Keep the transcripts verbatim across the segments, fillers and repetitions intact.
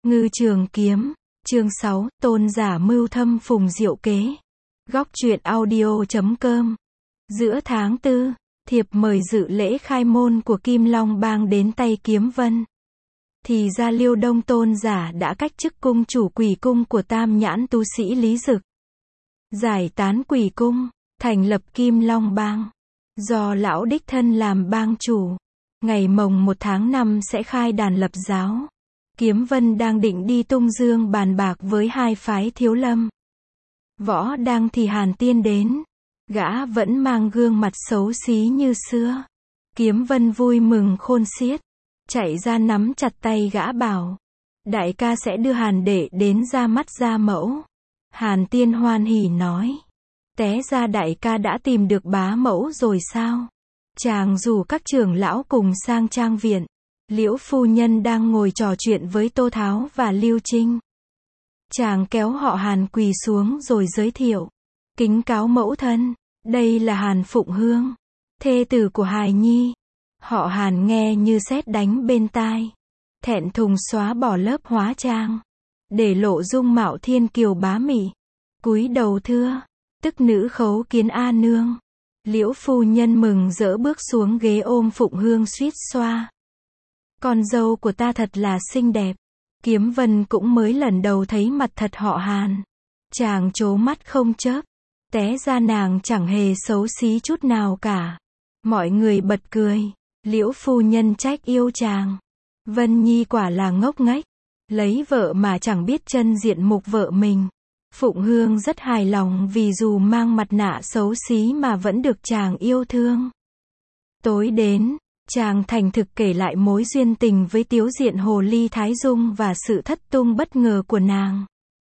Ngư Trường Kiếm, chương sáu, Tôn giả mưu thâm phùng diệu kế. Góc truyện audio chấm com. Giữa tháng tư, thiệp mời dự lễ khai môn của Kim Long Bang đến tay Kiếm Vân. Thì ra Liêu Đông Tôn giả đã cách chức cung chủ Quỷ cung của Tam Nhãn tu sĩ Lý Dực. Giải tán Quỷ cung, thành lập Kim Long Bang. Do lão đích thân làm bang chủ. Ngày mồng một tháng năm sẽ khai đàn lập giáo. Kiếm Vân đang định đi Tung Dương bàn bạc với hai phái Thiếu Lâm. Võ đang thì Hàn Tiên đến. Gã vẫn mang gương mặt xấu xí như xưa. Kiếm Vân vui mừng khôn xiết. Chạy ra nắm chặt tay gã bảo. Đại ca sẽ đưa Hàn đệ đến ra mắt ra mẫu. Hàn Tiên hoan hỉ nói. Té ra đại ca đã tìm được bá mẫu rồi sao? Chàng rủ các trưởng lão cùng sang trang viện. Liễu phu nhân đang ngồi trò chuyện với Tô Tháo và Lưu Trinh. Chàng kéo họ Hàn quỳ xuống rồi giới thiệu. Kính cáo mẫu thân, đây là Hàn Phụng Hương, thê tử của Hài Nhi. Họ Hàn nghe như sét đánh bên tai. Thẹn thùng xóa bỏ lớp hóa trang, để lộ dung mạo thiên kiều bá mị. Cúi đầu thưa, tức nữ khấu kiến A nương. Liễu phu nhân mừng rỡ bước xuống ghế ôm Phụng Hương suýt xoa. Con dâu của ta thật là xinh đẹp. Kiếm Vân cũng mới lần đầu thấy mặt thật họ Hàn. Chàng trố mắt không chớp. Té ra nàng chẳng hề xấu xí chút nào cả. Mọi người bật cười. Liễu phu nhân trách yêu chàng. Vân Nhi quả là ngốc nghếch. Lấy vợ mà chẳng biết chân diện mục vợ mình. Phụng Hương rất hài lòng vì dù mang mặt nạ xấu xí mà vẫn được chàng yêu thương. Tối đến, chàng thành thực kể lại mối duyên tình với tiếu diện hồ ly Thái Dung và sự thất tung bất ngờ của nàng.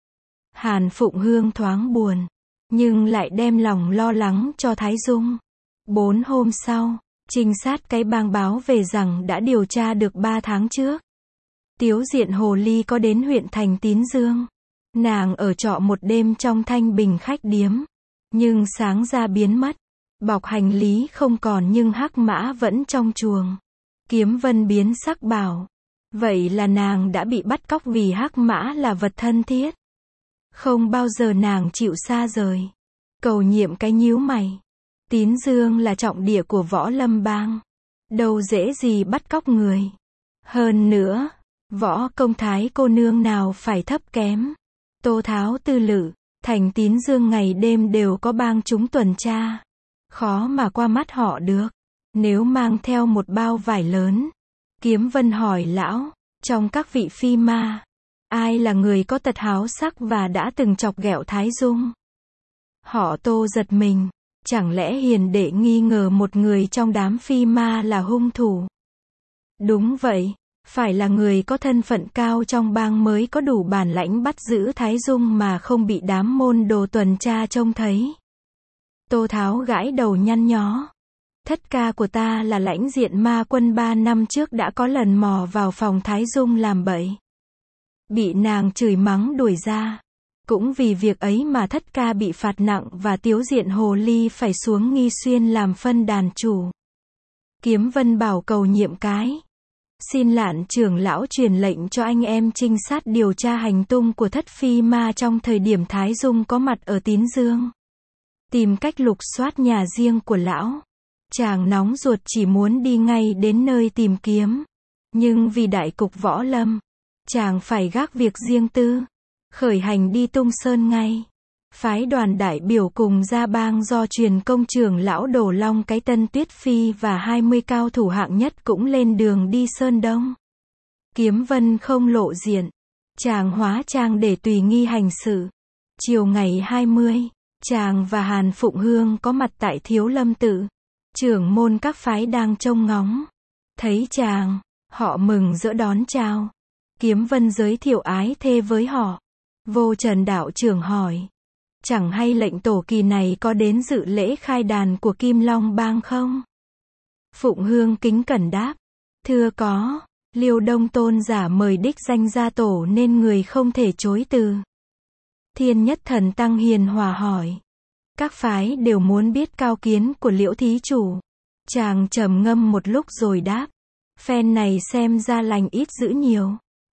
Hàn Phụng Hương thoáng buồn, nhưng lại đem lòng lo lắng cho Thái Dung. Bốn hôm sau, trinh sát cái bang báo về rằng đã điều tra được ba tháng trước. Tiếu diện hồ ly có đến huyện thành Tín Dương. Nàng ở trọ một đêm trong Thanh Bình khách điếm. Nhưng sáng ra biến mất. Bọc hành lý không còn nhưng hắc mã vẫn trong chuồng. Kiếm Vân biến sắc bảo. Vậy là nàng đã bị bắt cóc vì hắc mã là vật thân thiết. Không bao giờ nàng chịu xa rời. Cầu nhiệm cái nhíu mày. Tín Dương là trọng địa của Võ Lâm Bang. Đâu dễ gì bắt cóc người. Hơn nữa, Võ công thái cô nương nào phải thấp kém. Tô Tháo Tư Lự, thành Tín Dương ngày đêm đều có bang chúng tuần tra. Khó mà qua mắt họ được. Nếu mang theo một bao vải lớn. Kiếm Vân hỏi lão, trong các vị phi ma, ai là người có tật háo sắc và đã từng chọc ghẹo Thái Dung? Họ Tô giật mình. Chẳng lẽ hiền đệ nghi ngờ một người trong đám phi ma là hung thủ? Đúng vậy. Phải là người có thân phận cao trong bang mới có đủ bản lãnh bắt giữ Thái Dung mà không bị đám môn đồ tuần tra trông thấy. Tô Tháo gãi đầu nhăn nhó. Thất ca của ta là lãnh diện ma quân ba năm trước đã có lần mò vào phòng Thái Dung làm bậy. Bị nàng chửi mắng đuổi ra. Cũng vì việc ấy mà thất ca bị phạt nặng và tiếu diện hồ ly phải xuống Nghi Xuyên làm phân đàn chủ. Kiếm Vân bảo cầu nhiệm cái. Xin Lạn trưởng lão truyền lệnh cho anh em trinh sát điều tra hành tung của thất phi ma trong thời điểm Thái Dung có mặt ở Tín Dương. Tìm cách lục soát nhà riêng của lão. Chàng nóng ruột chỉ muốn đi ngay đến nơi tìm kiếm. Nhưng vì đại cục võ lâm, chàng phải gác việc riêng tư. Khởi hành đi Tung Sơn ngay. Phái đoàn đại biểu cùng ra bang do truyền công trưởng lão Đổ Long cái Tân Tuyết Phi và hai mươi cao thủ hạng nhất cũng lên đường đi Sơn Đông. Kiếm Vân không lộ diện. Chàng hóa trang để tùy nghi hành sự. Chiều ngày hai mươi, chàng và Hàn Phụng Hương có mặt tại Thiếu Lâm Tự. Trưởng môn các phái đang trông ngóng. Thấy chàng, họ mừng rỡ đón chào. Kiếm Vân giới thiệu ái thê với họ. Vô Trần đạo trưởng hỏi. Chẳng hay lệnh tổ kỳ này có đến dự lễ khai đàn của Kim Long Bang không? Phụng Hương kính cẩn đáp. Thưa có, Liêu Đông Tôn giả mời đích danh gia tổ nên người không thể chối từ. Thiên Nhất Thần Tăng hiền hòa hỏi. Các phái đều muốn biết cao kiến của Liễu thí chủ. Chàng trầm ngâm một lúc rồi đáp. Phen này xem ra lành ít dữ nhiều.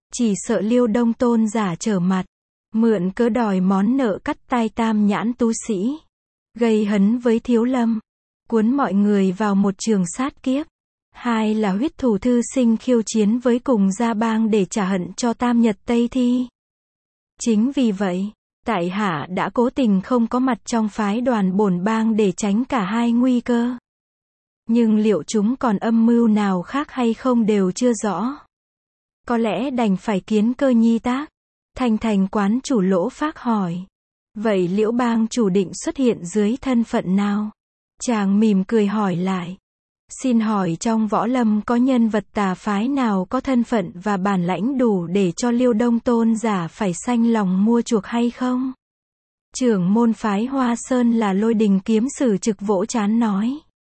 Chỉ sợ Liêu Đông Tôn giả trở mặt, mượn cớ đòi món nợ cắt tai tam nhãn tu sĩ, gây hấn với Thiếu Lâm, cuốn mọi người vào một trường sát kiếp. Hai là huyết thủ thư sinh khiêu chiến với cùng gia bang để trả hận cho Tam Nhật Tây Thi. Chính vì vậy, tại hạ đã cố tình không có mặt trong phái đoàn bổn bang để tránh cả hai nguy cơ. Nhưng liệu chúng còn âm mưu nào khác hay không đều chưa rõ. Có lẽ đành phải kiến cơ nhi tác. Thành Thành quán chủ Lỗ Phác hỏi. Vậy Liễu bang chủ định xuất hiện dưới thân phận nào? Chàng mỉm cười hỏi lại. Xin hỏi trong võ lâm có nhân vật tà phái nào có thân phận và bản lãnh đủ để cho Liêu Đông Tôn giả phải sanh lòng mua chuộc hay không? Trưởng môn phái Hoa Sơn là Lôi Đình kiếm sử Trực vỗ trán nói.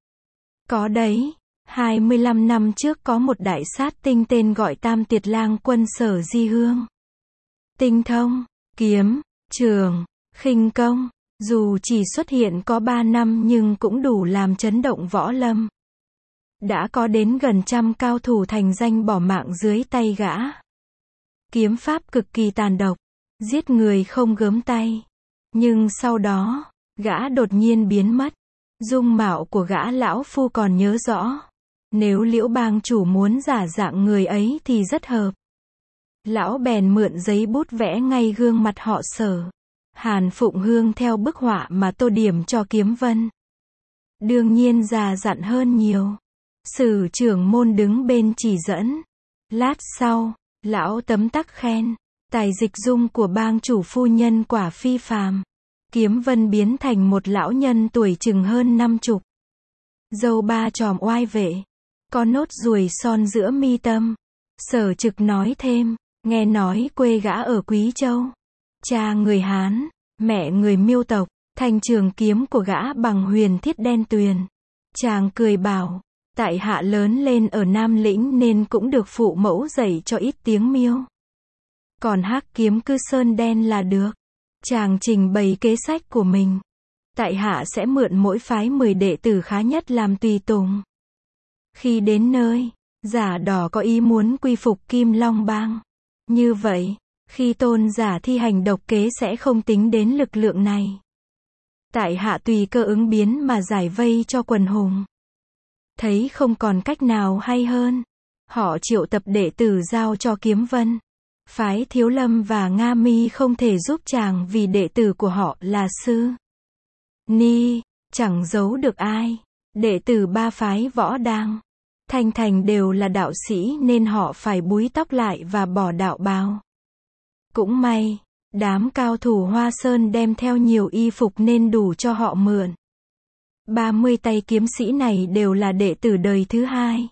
Có đấy, hai mươi lăm năm trước có một đại sát tinh tên gọi Tam Tiệt Lang Quân Sở Di Hương. Tinh thông, kiếm, trường, khinh công, dù chỉ xuất hiện có ba năm nhưng cũng đủ làm chấn động võ lâm. Đã có đến gần trăm cao thủ thành danh bỏ mạng dưới tay gã. Kiếm pháp cực kỳ tàn độc, giết người không gớm tay. Nhưng sau đó, gã đột nhiên biến mất. Dung mạo của gã lão phu còn nhớ rõ. Nếu Liễu bang chủ muốn giả dạng người ấy thì rất hợp. Lão bèn mượn giấy bút vẽ ngay gương mặt họ Sở, Hàn Phụng Hương theo bức họa mà tô điểm cho Kiếm Vân. Đương nhiên già dặn hơn nhiều. Sử trưởng môn đứng bên chỉ dẫn. Lát sau, lão tấm tắc khen. Tài dịch dung của bang chủ phu nhân quả phi phàm. Kiếm Vân biến thành một lão nhân tuổi chừng hơn năm chục. Râu ba chòm oai vệ. Có nốt ruồi son giữa mi tâm. Sở Trực nói thêm. Nghe nói quê gã ở Quý Châu. Cha người Hán, mẹ người Miêu tộc. Thanh trường kiếm của gã bằng huyền thiết đen tuyền. Chàng cười bảo. Tại hạ lớn lên ở Nam Lĩnh nên cũng được phụ mẫu dạy cho ít tiếng Miêu. Còn hắc kiếm cư sơn đen là được. Chàng trình bày kế sách của mình. Tại hạ sẽ mượn mỗi phái mười đệ tử khá nhất làm tùy tùng. Khi đến nơi, giả đỏ có ý muốn quy phục Kim Long bang. Như vậy, khi tôn giả thi hành độc kế sẽ không tính đến lực lượng này. Tại hạ tùy cơ ứng biến mà giải vây cho quần hùng. Thấy không còn cách nào hay hơn. Họ triệu tập đệ tử giao cho Kiếm Vân. Phái Thiếu Lâm và Nga Mi không thể giúp chàng vì đệ tử của họ là sư Ni, chẳng giấu được ai. Đệ tử ba phái Võ Đang, Thanh Thành đều là đạo sĩ nên họ phải búi tóc lại và bỏ đạo bào. Cũng may, đám cao thủ Hoa Sơn đem theo nhiều y phục nên đủ cho họ mượn. ba mươi tay kiếm sĩ này đều là đệ tử đời thứ hai.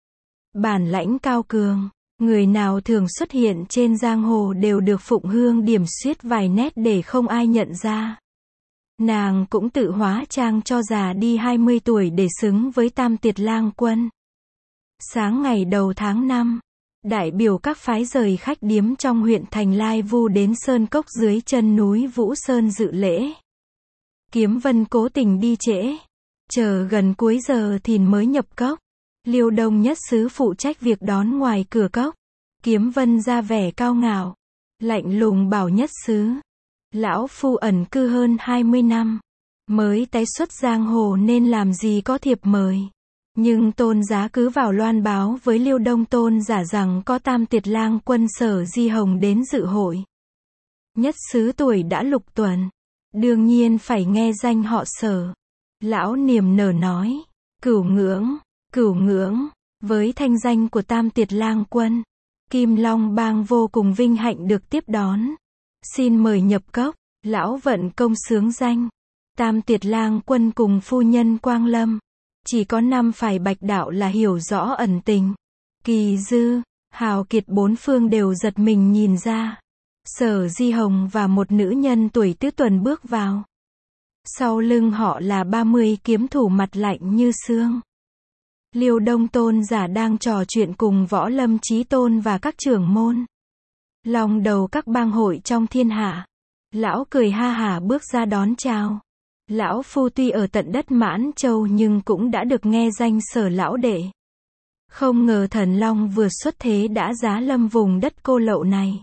Bản lãnh cao cường. Người nào thường xuất hiện trên giang hồ đều được Phụng Hương điểm xuyết vài nét để không ai nhận ra. Nàng cũng tự hóa trang cho già đi hai mươi tuổi để xứng với Tam Tiệt Lang Quân. Sáng ngày đầu tháng năm, đại biểu các phái rời khách điếm trong huyện thành Lai Vu đến Sơn Cốc dưới chân núi Vũ Sơn dự lễ. Kiếm Vân cố tình đi trễ, chờ gần cuối giờ thì mới nhập cốc. Liêu Đông Nhất Sứ phụ trách việc đón ngoài cửa cốc. Kiếm Vân ra vẻ cao ngạo, lạnh lùng bảo Nhất Sứ. Lão phu ẩn cư hơn hai mươi năm, mới tái xuất giang hồ nên làm gì có thiệp mời. Nhưng tôn giá cứ vào loan báo với Liêu Đông Tôn giả rằng có Tam Tiệt Lang Quân Sở Di Hồng đến dự hội. Nhất Sứ tuổi đã lục tuần, đương nhiên phải nghe danh họ Sở. Lão niềm nở nói, cửu ngưỡng. Cửu ngưỡng, với thanh danh của Tam Tiệt Lang Quân, Kim Long bang vô cùng vinh hạnh được tiếp đón. Xin mời nhập cốc. Lão vận công sướng danh. Tam Tiệt Lang Quân cùng phu nhân Quang Lâm. Chỉ có năm phải bạch đạo là hiểu rõ ẩn tình. Kỳ Dư, hào kiệt bốn phương đều giật mình nhìn ra. Sở Di Hồng và một nữ nhân tuổi tứ tuần bước vào. Sau lưng họ là ba mươi kiếm thủ mặt lạnh như xương. Liêu Đông Tôn giả đang trò chuyện cùng Võ Lâm Chí Tôn và các trưởng môn. Lòng đầu các bang hội trong thiên hạ. Lão cười ha hả bước ra đón chào. Lão phu tuy ở tận đất Mãn Châu nhưng cũng đã được nghe danh Sở lão đệ. Không ngờ thần long vừa xuất thế đã giá lâm vùng đất cô lậu này.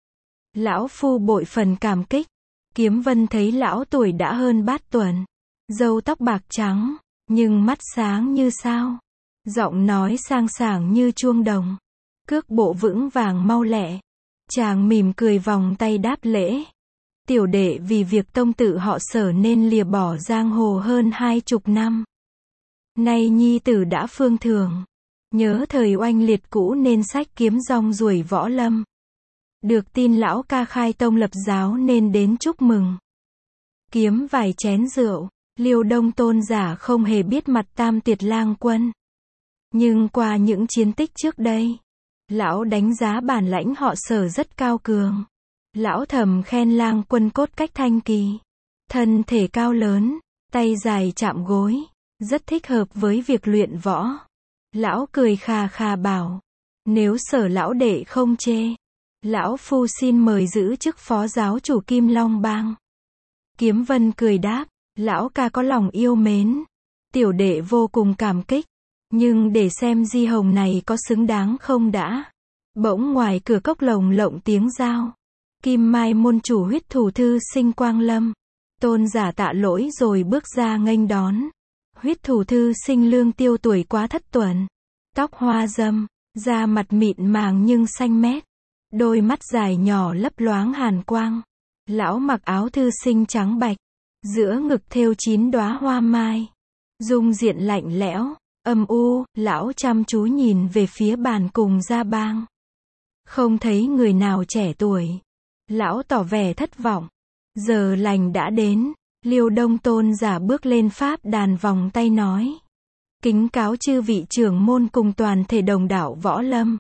Lão phu bội phần cảm kích. Kiếm Vân thấy lão tuổi đã hơn bát tuần, râu tóc bạc trắng, nhưng mắt sáng như sao, giọng nói sang sảng như chuông đồng, cước bộ vững vàng mau lẹ. Chàng mỉm cười vòng tay đáp lễ. Tiểu đệ vì việc tông tự họ Sở nên lìa bỏ giang hồ hơn hai chục năm. Nay nhi tử đã phương thường, nhớ thời oanh liệt cũ nên sách kiếm rong ruổi võ lâm. Được tin lão ca khai tông lập giáo nên đến chúc mừng. Kiếm vài chén rượu, Liêu Đông Tôn giả không hề biết mặt Tam Tiệt Lang Quân. Nhưng qua những chiến tích trước đây, lão đánh giá bản lãnh họ Sở rất cao cường. Lão thầm khen Lang Quân cốt cách thanh kỳ, thân thể cao lớn, tay dài chạm gối, rất thích hợp với việc luyện võ. Lão cười khà khà bảo, nếu Sở lão đệ không chê, lão phu xin mời giữ chức phó giáo chủ Kim Long Bang. Kiếm Vân cười đáp, lão ca có lòng yêu mến, tiểu đệ vô cùng cảm kích, nhưng để xem Di Hồng này có xứng đáng không đã. Bỗng ngoài cửa cốc lồng lộng tiếng giao. Kim Mai môn chủ Huyết Thủ Thư Sinh quang lâm. Tôn giả tạ lỗi rồi bước ra nghênh đón. Huyết Thủ Thư Sinh lương tiêu tuổi quá thất tuần, tóc hoa râm, da mặt mịn màng nhưng xanh mét, đôi mắt dài nhỏ lấp loáng hàn quang. Lão mặc áo thư sinh trắng bạch, giữa ngực thêu chín đóa hoa mai, dung diện lạnh lẽo, âm u. Lão chăm chú nhìn về phía bàn cùng gia bang, không thấy người nào trẻ tuổi. Lão tỏ vẻ thất vọng. Giờ lành đã đến. Liêu Đông Tôn giả bước lên pháp đàn vòng tay nói, kính cáo chư vị trưởng môn cùng toàn thể đồng đạo võ lâm.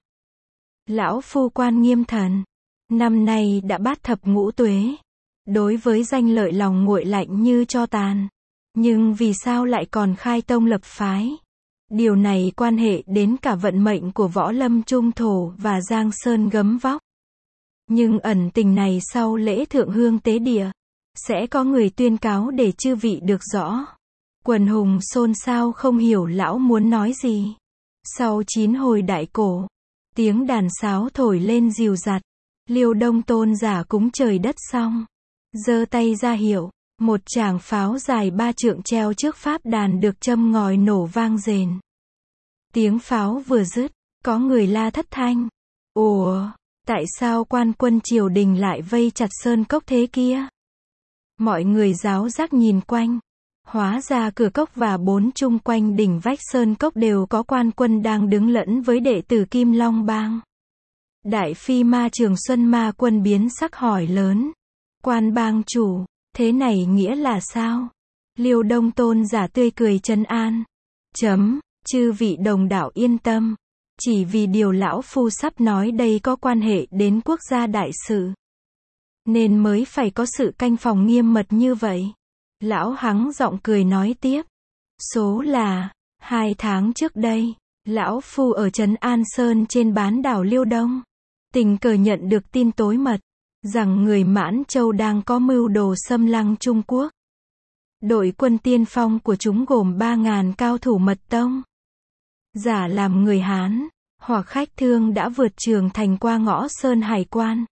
Lão phu Quan Nghiêm Thần, năm nay đã bát thập ngũ tuế, đối với danh lợi lòng nguội lạnh như tro tàn. Nhưng vì sao lại còn khai tông lập phái? Điều này quan hệ đến cả vận mệnh của võ lâm trung thổ và Giang Sơn gấm vóc. Nhưng ẩn tình này sau lễ thượng hương tế địa, sẽ có người tuyên cáo để chư vị được rõ. Quần hùng xôn xao không hiểu lão muốn nói gì. Sau chín hồi đại cổ, tiếng đàn sáo thổi lên dìu dặt. Liêu Đông Tôn giả cúng trời đất xong, giơ tay ra hiệu, một tràng pháo dài ba trượng treo trước pháp đàn được châm ngòi nổ vang rền. Tiếng pháo vừa dứt, có người la thất thanh. Ủa, tại sao quan quân triều đình lại vây chặt sơn cốc thế kia? Mọi người giáo giác nhìn quanh. Hóa ra cửa cốc và bốn chung quanh đỉnh vách sơn cốc đều có quan quân đang đứng lẫn với đệ tử Kim Long Bang. Đại phi ma Trường Xuân Ma Quân biến sắc hỏi lớn. Quan bang chủ, thế này nghĩa là sao? Liêu Đông Tôn giả tươi cười trấn an. Chấm, chư vị đồng đạo yên tâm. Chỉ vì điều lão phu sắp nói đây có quan hệ đến quốc gia đại sự, nên mới phải có sự canh phòng nghiêm mật như vậy. Lão hắng giọng cười nói tiếp. Số là, hai tháng trước đây, lão phu ở trấn An Sơn trên bán đảo Liêu Đông, tình cờ nhận được tin tối mật, rằng người Mãn Châu đang có mưu đồ xâm lăng Trung Quốc. Đội quân tiên phong của chúng gồm ba ngàn cao thủ mật tông. Giả làm người Hán, hoặc khách thương đã vượt trường thành qua ngõ Sơn Hải Quan.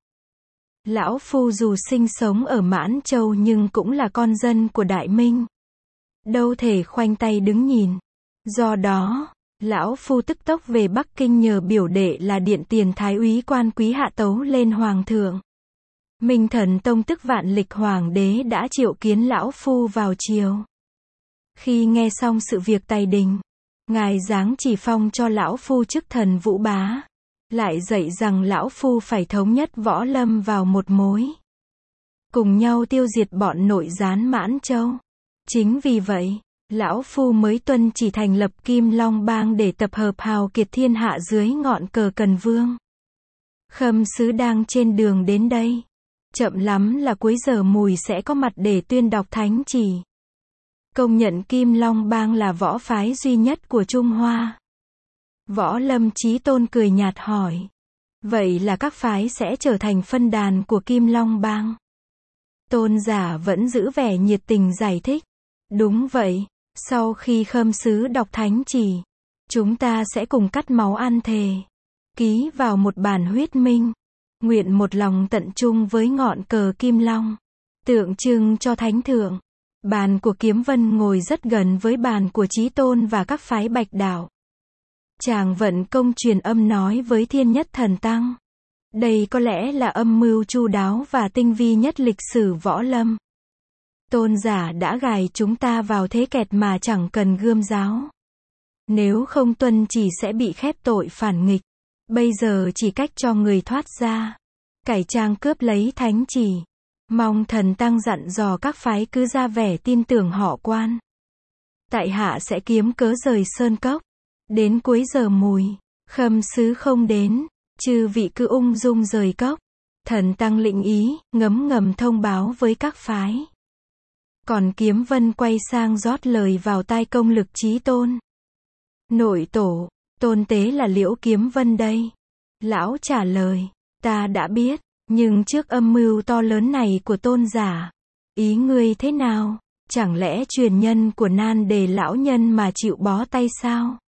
Lão phu dù sinh sống ở Mãn Châu nhưng cũng là con dân của Đại Minh, đâu thể khoanh tay đứng nhìn. Do đó, lão phu tức tốc về Bắc Kinh nhờ biểu đệ là Điện Tiền Thái úy Quan Quý hạ tấu lên Hoàng thượng. Minh Thần Tông tức Vạn Lịch Hoàng đế đã triệu kiến lão phu vào triều. Khi nghe xong sự việc tài đình, ngài giáng chỉ phong cho lão phu chức thần vũ bá, lại dạy rằng lão phu phải thống nhất võ lâm vào một mối, cùng nhau tiêu diệt bọn nội gián Mãn Châu. Chính vì vậy, lão phu mới tuân chỉ thành lập Kim Long Bang để tập hợp hào kiệt thiên hạ dưới ngọn cờ Cần Vương. Khâm sứ đang trên đường đến đây, chậm lắm là cuối giờ mùi sẽ có mặt để tuyên đọc thánh chỉ, công nhận Kim Long Bang là võ phái duy nhất của Trung Hoa. Võ Lâm Chí Tôn cười nhạt hỏi, vậy là các phái sẽ trở thành phân đàn của Kim Long Bang? Tôn giả vẫn giữ vẻ nhiệt tình giải thích, đúng vậy. Sau khi khâm sứ đọc thánh chỉ, Chúng ta sẽ cùng cắt máu ăn thề. Ký vào một bản huyết minh. Nguyện một lòng tận trung với ngọn cờ Kim Long. Tượng trưng cho thánh thượng. Bàn của Kiếm Vân ngồi rất gần với bàn của Chí Tôn và các phái Bạch Đạo. Chàng vận công truyền âm nói với Thiên Nhất Thần Tăng. Đây có lẽ là âm mưu chu đáo và tinh vi nhất lịch sử võ lâm. Tôn giả đã gài chúng ta vào thế kẹt mà chẳng cần gươm giáo. Nếu không tuân chỉ sẽ bị khép tội phản nghịch. Bây giờ chỉ cách cho người thoát ra. Cải trang cướp lấy thánh chỉ. Mong thần tăng dặn dò các phái cứ ra vẻ tin tưởng họ Quan. Tại hạ sẽ kiếm cớ rời sơn cốc. Đến cuối giờ mùi, Khâm sứ không đến, chư vị cứ ung dung rời cốc. Thần tăng lĩnh ý, ngấm ngầm thông báo với các phái. Còn Kiếm Vân quay sang rót lời vào tai Công Lực Chí Tôn. Nội tổ, tôn tế là Liễu Kiếm Vân đây. Lão trả lời, ta đã biết, nhưng trước âm mưu to lớn này của tôn giả, ý ngươi thế nào? Chẳng lẽ truyền nhân của Nan Đề lão nhân mà chịu bó tay sao?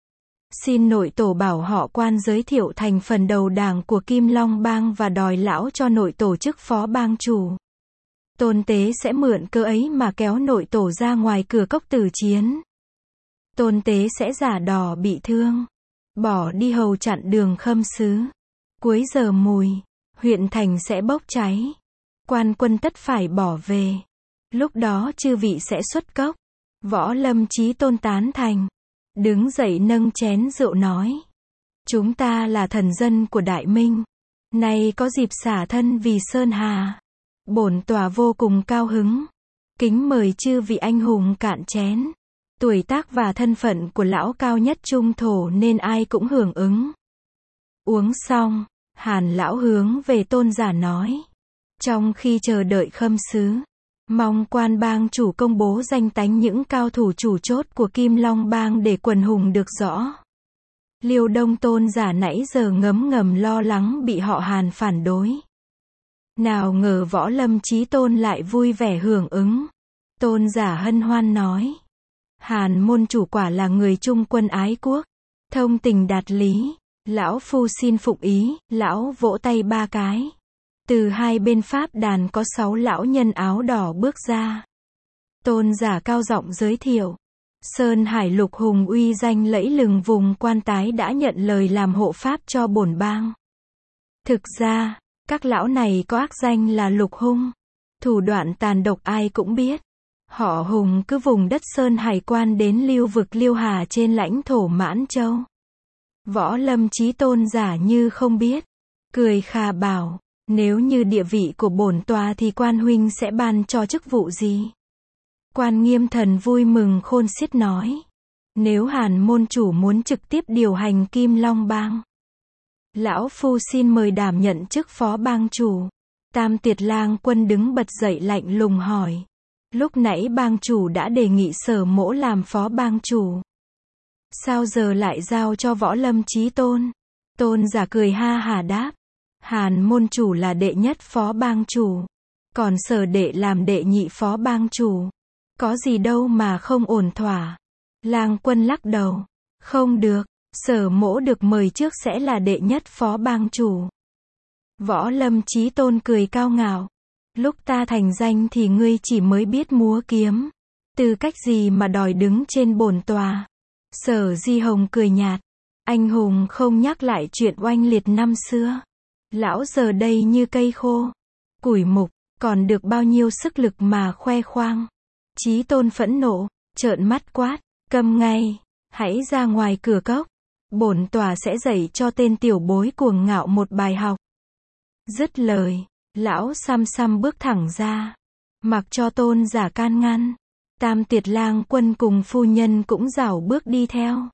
Xin nội tổ bảo họ Quan giới thiệu thành phần đầu đảng của Kim Long Bang và đòi lão cho nội tổ chức phó bang chủ. Tôn tế sẽ mượn cơ ấy mà kéo nội tổ ra ngoài cửa cốc tử chiến. Tôn tế sẽ giả đò bị thương, bỏ đi hầu chặn đường Khâm sứ. Cuối giờ mùi, huyện thành sẽ bốc cháy. Quan quân tất phải bỏ về. Lúc đó chư vị sẽ xuất cốc. Võ Lâm Chí Tôn tán thành. Đứng dậy nâng chén rượu nói. Chúng ta là thần dân của Đại Minh. Nay có dịp xả thân vì Sơn Hà. Bổn tòa vô cùng cao hứng. Kính mời chư vị anh hùng cạn chén. Tuổi tác và thân phận của lão cao nhất trung thổ nên ai cũng hưởng ứng. Uống xong, Hàn lão hướng về tôn giả nói. Trong khi chờ đợi Khâm sứ, mong Quan bang chủ công bố danh tánh những cao thủ chủ chốt của Kim Long bang để quần hùng được rõ. Liêu Đông tôn giả nãy giờ ngấm ngầm lo lắng bị họ Hàn phản đối. Nào ngờ Võ Lâm Chí Tôn lại vui vẻ hưởng ứng. Tôn giả hân hoan nói. Hàn môn chủ quả là người trung quân ái quốc, thông tình đạt lý. Lão phu xin phụng ý. Lão vỗ tay ba cái. Từ hai bên pháp đàn có sáu lão nhân áo đỏ bước ra. Tôn giả cao giọng giới thiệu. Sơn Hải Lục Hùng uy danh lẫy lừng vùng Quan Tái đã nhận lời làm hộ pháp cho bổn bang. Thực ra, các lão này có ác danh là Lục Hung. Thủ đoạn tàn độc ai cũng biết. Họ Hùng cứ vùng đất Sơn Hải quan đến lưu vực Liêu Hà trên lãnh thổ Mãn Châu. Võ Lâm Chí Tôn giả như không biết. Cười khà bảo. Nếu như địa vị của bổn tòa thì Quan huynh sẽ ban cho chức vụ gì? Quan Nghiêm Thần vui mừng khôn xiết nói. Nếu Hàn môn chủ muốn trực tiếp điều hành Kim Long bang, lão phu xin mời đảm nhận chức phó bang chủ. Tam Tiệt Lang Quân đứng bật dậy lạnh lùng hỏi. Lúc nãy bang chủ đã đề nghị Sở Mỗ làm phó bang chủ. Sao giờ lại giao cho Võ Lâm Chí Tôn? Tôn giả cười ha hả đáp. Hàn môn chủ là đệ nhất phó bang chủ. Còn Sở đệ làm đệ nhị phó bang chủ. Có gì đâu mà không ổn thỏa. Lang Quân lắc đầu. Không được, Sở Mỗ được mời trước sẽ là đệ nhất phó bang chủ. Võ Lâm Chí Tôn cười cao ngạo. Lúc ta thành danh thì ngươi chỉ mới biết múa kiếm. Tư cách gì mà đòi đứng trên bổn tòa? Sở Di Hồng cười nhạt. Anh hùng không nhắc lại chuyện oanh liệt năm xưa. Lão giờ đây như cây khô, củi mục, còn được bao nhiêu sức lực mà khoe khoang. Chí Tôn phẫn nộ, trợn mắt quát, câm ngay, hãy ra ngoài cửa cốc. Bổn tòa sẽ dạy cho tên tiểu bối cuồng ngạo một bài học. Dứt lời, lão xăm xăm bước thẳng ra, mặc cho tôn giả can ngăn. Tam Tiệt Lang Quân cùng phu nhân cũng rảo bước đi theo.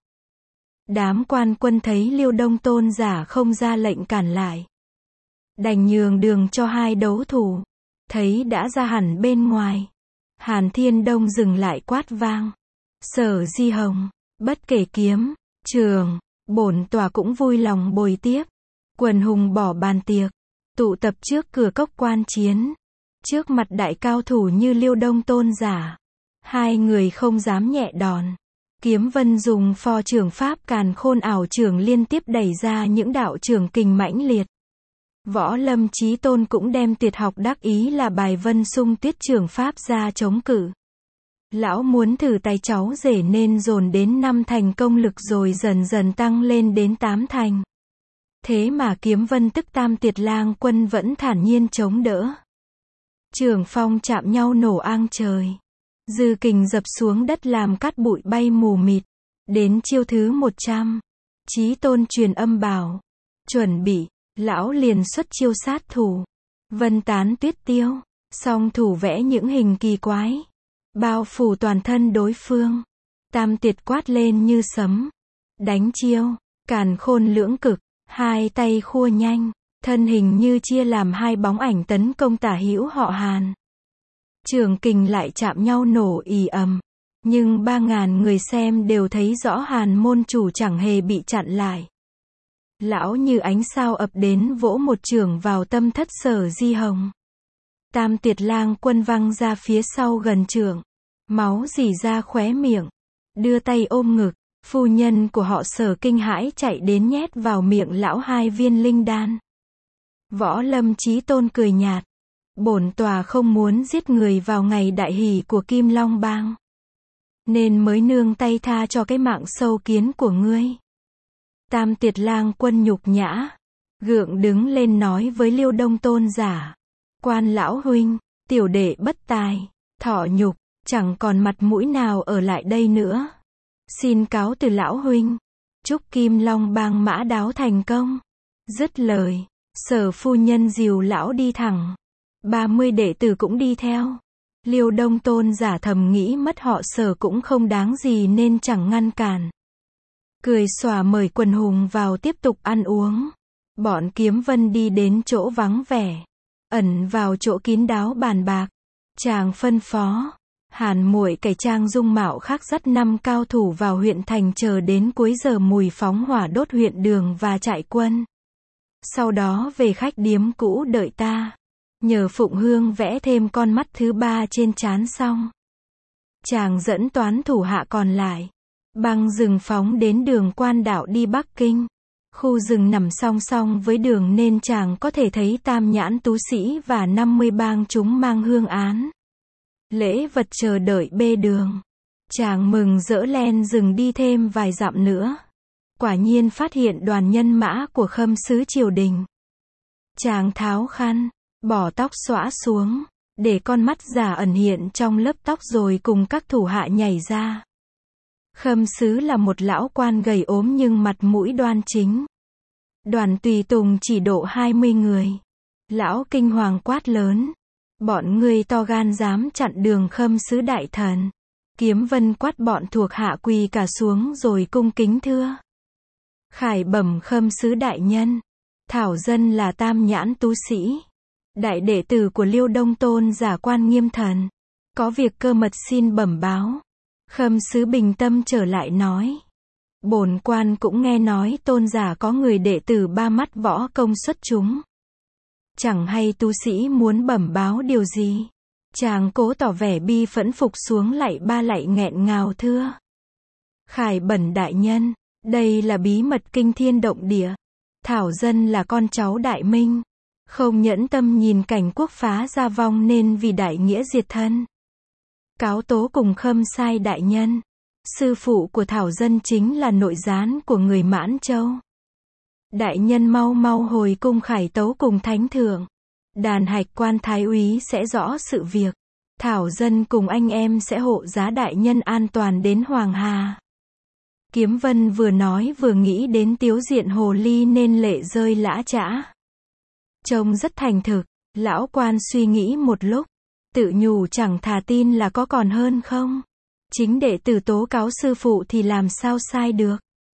Đám quan quân thấy Liêu Đông tôn giả không ra lệnh cản lại, đành nhường đường cho hai đấu thủ. Thấy đã ra hẳn bên ngoài, Hàn Thiên Đông dừng lại quát vang. Sở Di Hồng, bất kể kiếm, trường, bổn tòa cũng vui lòng bồi tiếp. Quần hùng bỏ bàn tiệc, tụ tập trước cửa cốc quan chiến. Trước mặt đại cao thủ như Liêu Đông tôn giả, hai người không dám nhẹ đòn. Kiếm Vân dùng phò trưởng pháp càn khôn ảo trưởng liên tiếp đẩy ra những đạo trưởng kình mãnh liệt. Võ Lâm Chí Tôn cũng đem tuyệt học đắc ý là bài Vân Sung Tuyết trưởng pháp ra chống cự. Lão muốn thử tay cháu rể nên dồn đến năm thành công lực rồi dần dần tăng lên đến tám thành. Thế mà Kiếm Vân tức Tam Tiệt Lang Quân vẫn thản nhiên chống đỡ. Trường phong chạm nhau nổ ang trời. Dư kình dập xuống đất làm cát bụi bay mù mịt. Đến chiêu thứ một trăm. Chí Tôn truyền âm bảo. Chuẩn bị. Lão liền xuất chiêu sát thủ. Vân tán tuyết tiêu. Song thủ vẽ những hình kỳ quái. Bao phủ toàn thân đối phương. Tam Tiệt quát lên như sấm. Đánh chiêu. Càn khôn lưỡng cực. Hai tay khua nhanh. Thân hình như chia làm hai bóng ảnh tấn công tả hữu họ Hàn. Trường kình lại chạm nhau nổ ì ầm. Nhưng ba ngàn người xem đều thấy rõ Hàn môn chủ chẳng hề bị chặn lại. Lão như ánh sao ập đến vỗ một chưởng vào tâm thất Sở Di Hồng. Tam Tiệt Lang Quân văng ra phía sau gần chưởng. Máu rỉ ra khóe miệng. Đưa tay ôm ngực. Phu nhân của họ Sở kinh hãi chạy đến nhét vào miệng lão hai viên linh đan. Võ Lâm Chí Tôn cười nhạt. Bổn tòa không muốn giết người vào ngày đại hỷ của Kim Long Bang. Nên mới nương tay tha cho cái mạng sâu kiến của ngươi. Tam Tiệt Lang Quân nhục nhã. Gượng đứng lên nói với Liêu Đông Tôn giả. Quan lão huynh, tiểu đệ bất tài, thọ nhục, chẳng còn mặt mũi nào ở lại đây nữa. Xin cáo từ lão huynh. Chúc Kim Long Bang mã đáo thành công. Dứt lời. Sở phu nhân dìu lão đi thẳng. ba mươi đệ tử cũng đi theo. Liêu Đông Tôn giả thầm nghĩ mất họ Sở cũng không đáng gì nên chẳng ngăn cản. Cười xòa mời quần hùng vào tiếp tục ăn uống. Bọn Kiếm Vân đi đến chỗ vắng vẻ. Ẩn vào chỗ kín đáo bàn bạc. Chàng phân phó. Hàn muội cải trang dung mạo khác dắt năm cao thủ vào huyện thành chờ đến cuối giờ mùi phóng hỏa đốt huyện đường và trại quân. Sau đó về khách điếm cũ đợi ta. Nhờ Phụng Hương vẽ thêm con mắt thứ ba trên trán xong. Chàng dẫn toán thủ hạ còn lại. Băng rừng phóng đến đường Quan Đạo đi Bắc Kinh. Khu rừng nằm song song với đường nên chàng có thể thấy tam nhãn tú sĩ và năm mươi bang chúng mang hương án. Lễ vật chờ đợi bê đường. Chàng mừng rỡ len rừng đi thêm vài dặm nữa. Quả nhiên phát hiện đoàn nhân mã của Khâm sứ triều đình. Chàng tháo khăn, bỏ tóc xõa xuống, để con mắt giả ẩn hiện trong lớp tóc rồi cùng các thủ hạ nhảy ra. Khâm sứ là một lão quan gầy ốm nhưng mặt mũi đoan chính. Đoàn tùy tùng chỉ độ hai mươi người. Lão kinh hoàng quát lớn. Bọn ngươi to gan dám chặn đường Khâm sứ đại thần. Kiếm Vân quát bọn thuộc hạ quỳ cả xuống rồi cung kính thưa. Khải bẩm Khâm sứ đại nhân. Thảo dân là tam nhãn tú sĩ. Đại đệ tử của Liêu Đông Tôn giả Quan Nghiêm Thần. Có việc cơ mật xin bẩm báo. Khâm sứ bình tâm trở lại nói. Bổn quan cũng nghe nói tôn giả có người đệ tử ba mắt võ công xuất chúng. Chẳng hay tú sĩ muốn bẩm báo điều gì. Chàng cố tỏ vẻ bi phẫn phục xuống lạy ba lạy nghẹn ngào thưa. Khải bẩm đại nhân, đây là bí mật kinh thiên động địa. Thảo dân là con cháu Đại Minh. Không nhẫn tâm nhìn cảnh quốc phá gia vong nên vì đại nghĩa diệt thân. Cáo tố cùng Khâm sai đại nhân. Sư phụ của Thảo dân chính là nội gián của người Mãn Châu. Đại nhân mau mau hồi cung khải tấu cùng thánh thượng. Đàn hạch quan thái úy sẽ rõ sự việc. Thảo dân cùng anh em sẽ hộ giá đại nhân an toàn đến Hoàng Hà. Kiếm Vân vừa nói vừa nghĩ đến tiếu diện hồ ly nên lệ rơi lã chã. Trông rất thành thực. Lão quan suy nghĩ một lúc. Tự nhủ chẳng thà tin là có còn hơn không. Chính đệ tử tố cáo sư phụ thì làm sao sai được.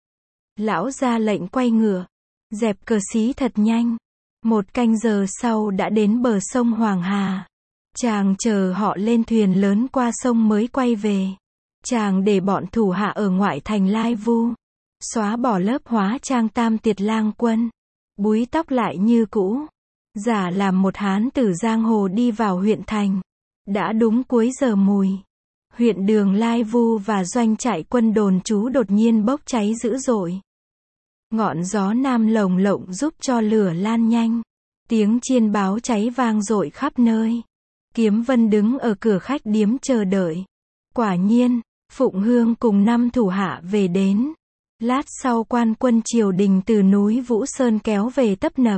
Lão ra lệnh quay ngựa. Dẹp cờ xí thật nhanh. Một canh giờ sau đã đến bờ sông Hoàng Hà. Chàng chờ họ lên thuyền lớn qua sông mới quay về. Chàng để bọn thủ hạ ở ngoại thành Lai Vu. Xóa bỏ lớp hóa trang Tam Tiệt Lang Quân. Búi tóc lại như cũ. Giả làm một hán tử giang hồ đi vào huyện thành. Đã đúng cuối giờ mùi. huyện Đường Lai Vu và doanh trại quân đồn trú đột nhiên bốc cháy dữ dội. Ngọn gió nam lồng lộng giúp cho lửa lan nhanh. Tiếng chiên báo cháy vang dội khắp nơi. Kiếm Vân đứng ở cửa khách điếm chờ đợi. Quả nhiên, Phụng Hương cùng năm thủ hạ về đến. Lát sau quan quân triều đình từ núi Vũ Sơn kéo về tấp nập.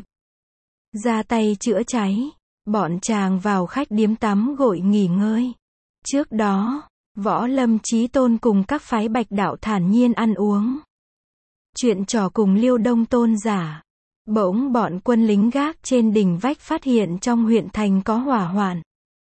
Ra tay chữa cháy. Bọn chàng vào khách điếm tắm gội nghỉ ngơi. Trước đó, Võ Lâm Chí Tôn cùng các phái Bạch đạo thản nhiên ăn uống. Chuyện trò cùng Liêu Đông Tôn giả. Bỗng bọn quân lính gác trên đỉnh vách phát hiện trong huyện thành có hỏa hoạn.